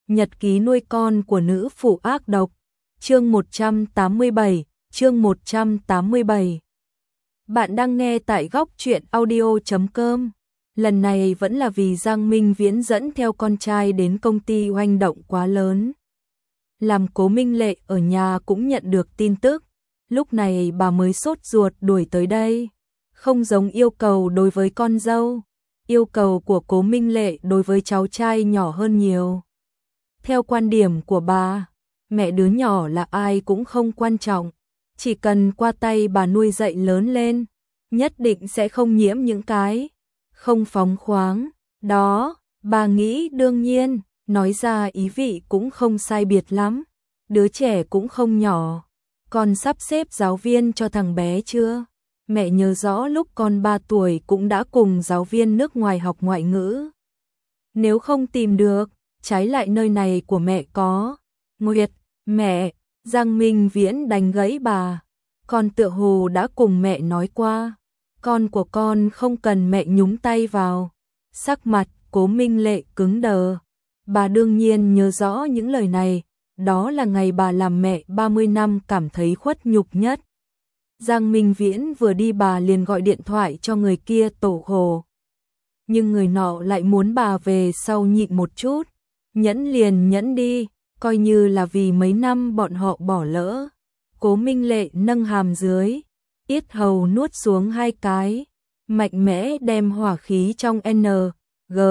Nhật ký nuôi con của nữ phụ ác độc. Chương 187, chương 187. Bạn đang nghe tại góc truyện audio.com. Lần này vẫn là vì Giang Minh Viễn dẫn theo con trai đến công ty oanh động quá lớn. Làm Cố Minh Lệ ở nhà cũng nhận được tin tức, lúc này bà mới sốt ruột đuổi tới đây. Không giống yêu cầu đối với con dâu, yêu cầu của Cố Minh Lệ đối với cháu trai nhỏ hơn nhiều. Theo quan điểm của bà, mẹ đứa nhỏ là ai cũng không quan trọng, chỉ cần qua tay bà nuôi dạy lớn lên, nhất định sẽ không nhiễm những cái không phóng khoáng. Đó, bà nghĩ đương nhiên, nói ra ý vị cũng không sai biệt lắm, đứa trẻ cũng không nhỏ. Con sắp xếp giáo viên cho thằng bé chưa? Mẹ nhớ rõ lúc con 3 tuổi cũng đã cùng giáo viên nước ngoài học ngoại ngữ. Nếu không tìm được, trái lại nơi này của mẹ có. Nguyệt, mẹ, Giang Minh Viễn đánh gãy bà. Con tựa hồ đã cùng mẹ nói qua, con của con không cần mẹ nhúng tay vào. Sắc mặt Cố Minh Lệ cứng đờ. Bà đương nhiên nhớ rõ những lời này, đó là ngày bà làm mẹ 30 năm cảm thấy khuất nhục nhất. Giang Minh Viễn vừa đi bà liền gọi điện thoại cho người kia tổ hồ. Nhưng người nọ lại muốn bà về sau nhịn một chút. Nhẫn liền nhẫn đi, coi như là vì mấy năm bọn họ bỏ lỡ. Cố Minh Lệ nâng hàm dưới, yết hầu nuốt xuống 2 cái, mạnh mẽ đem hỏa khí trong N, G,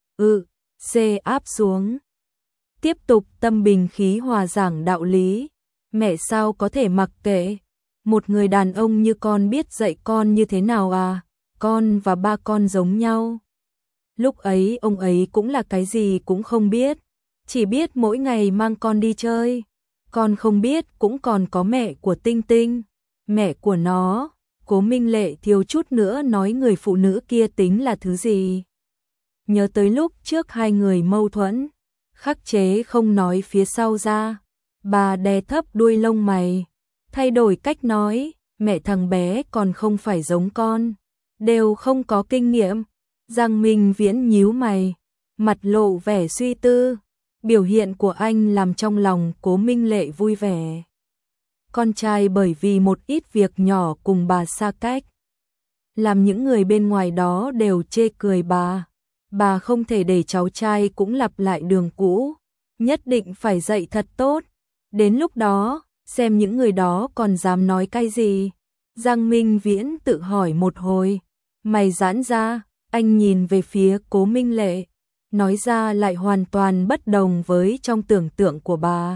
C áp xuống. Tiếp tục tâm bình khí hòa giảng đạo lý. Mẹ sao có thể mặc kệ? Một người đàn ông như con biết dạy con như thế nào à? Con và ba con giống nhau. Lúc ấy ông ấy cũng là cái gì cũng không biết, chỉ biết mỗi ngày mang con đi chơi. Con không biết cũng còn có mẹ của Tinh Tinh, mẹ của nó. Cố Minh Lệ thiếu chút nữa nói người phụ nữ kia tính là thứ gì. Nhớ tới lúc trước hai người mâu thuẫn, khắc chế không nói phía sau ra. Bà đè thấp đuôi lông mày, thay đổi cách nói, mẹ thằng bé còn không phải giống con, đều không có kinh nghiệm. Giang Minh Viễn nhíu mày, mặt lộ vẻ suy tư. Biểu hiện của anh làm trong lòng Cố Minh Lệ vui vẻ. Con trai bởi vì một ít việc nhỏ cùng bà xa cách, làm những người bên ngoài đó đều chê cười bà. Bà không thể để cháu trai cũng lặp lại đường cũ, nhất định phải dạy thật tốt. Đến lúc đó, xem những người đó còn dám nói cái gì. Giang Minh Viễn tự hỏi một hồi, mày giãn ra, anh nhìn về phía Cố Minh Lệ, nói ra lại hoàn toàn bất đồng với trong tưởng tượng của bà.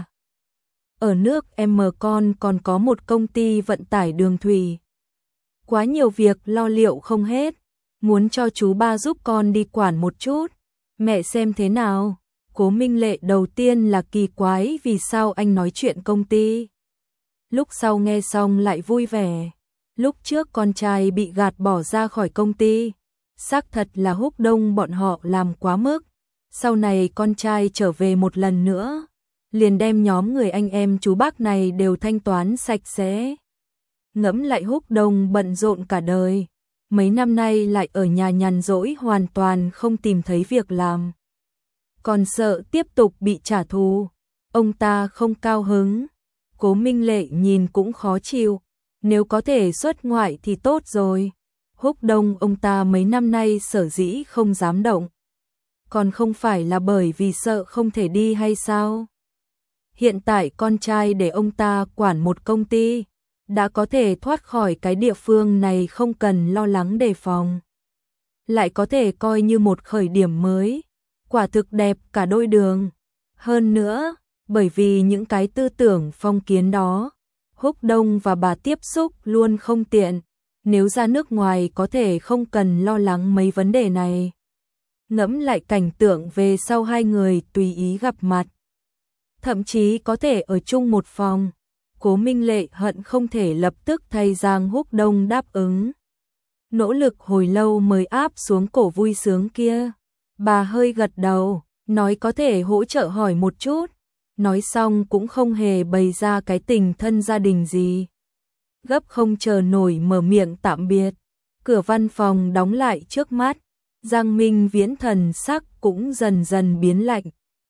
Ở nước M con còn có một công ty vận tải đường thủy. Quá nhiều việc lo liệu không hết, muốn cho chú ba giúp con đi quản một chút. Mẹ xem thế nào? Cố Minh Lệ đầu tiên là kỳ quái vì sao anh nói chuyện công ty. Lúc sau nghe xong lại vui vẻ. Lúc trước con trai bị gạt bỏ ra khỏi công ty, xác thật là Húc Đông bọn họ làm quá mức. Sau này con trai trở về một lần nữa, liền đem nhóm người anh em chú bác này đều thanh toán sạch sẽ. Ngẫm lại Húc Đông bận rộn cả đời, mấy năm nay lại ở nhà nhàn rỗi hoàn toàn không tìm thấy việc làm. Còn sợ tiếp tục bị trả thù, ông ta không cao hứng. Cố Minh Lệ nhìn cũng khó chịu, nếu có thể xuất ngoại thì tốt rồi. Húc Đông ông ta mấy năm nay sở dĩ không dám động, còn không phải là bởi vì sợ không thể đi hay sao? Hiện tại con trai để ông ta quản một công ty, đã có thể thoát khỏi cái địa phương này không cần lo lắng đề phòng. Lại có thể coi như một khởi điểm mới, quả thực đẹp cả đôi đường. Hơn nữa, bởi vì những cái tư tưởng phong kiến đó, Húc Đông và bà tiếp xúc luôn không tiện, nếu ra nước ngoài có thể không cần lo lắng mấy vấn đề này. Ngẫm lại cảnh tượng về sau hai người tùy ý gặp mặt, thậm chí có thể ở chung một phòng. Cố Minh Lệ hận không thể lập tức thay Giang Húc Đông đáp ứng. Nỗ lực hồi lâu mới áp xuống cổ vui sướng kia. Bà hơi gật đầu, nói có thể hỗ trợ hỏi một chút. Nói xong cũng không hề bày ra cái tình thân gia đình gì. Gấp không chờ nổi mở miệng tạm biệt. Cửa văn phòng đóng lại trước mắt. Giang Minh Viễn thần sắc cũng dần dần biến lạnh.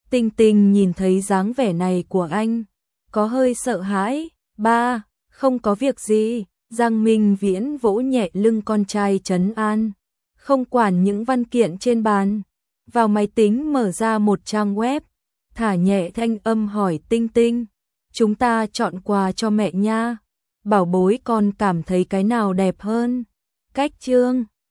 Tinh Tinh nhìn thấy dáng vẻ này của anh, có hơi sợ hãi. Ba, không có việc gì. Giang Minh Viễn vỗ nhẹ lưng con trai trấn an, không quản những văn kiện trên bàn. Vào máy tính mở ra một trang web, thả nhẹ thanh âm hỏi Tinh Tinh, chúng ta chọn quà cho mẹ nha. Bảo bối con cảm thấy cái nào đẹp hơn? Cách chương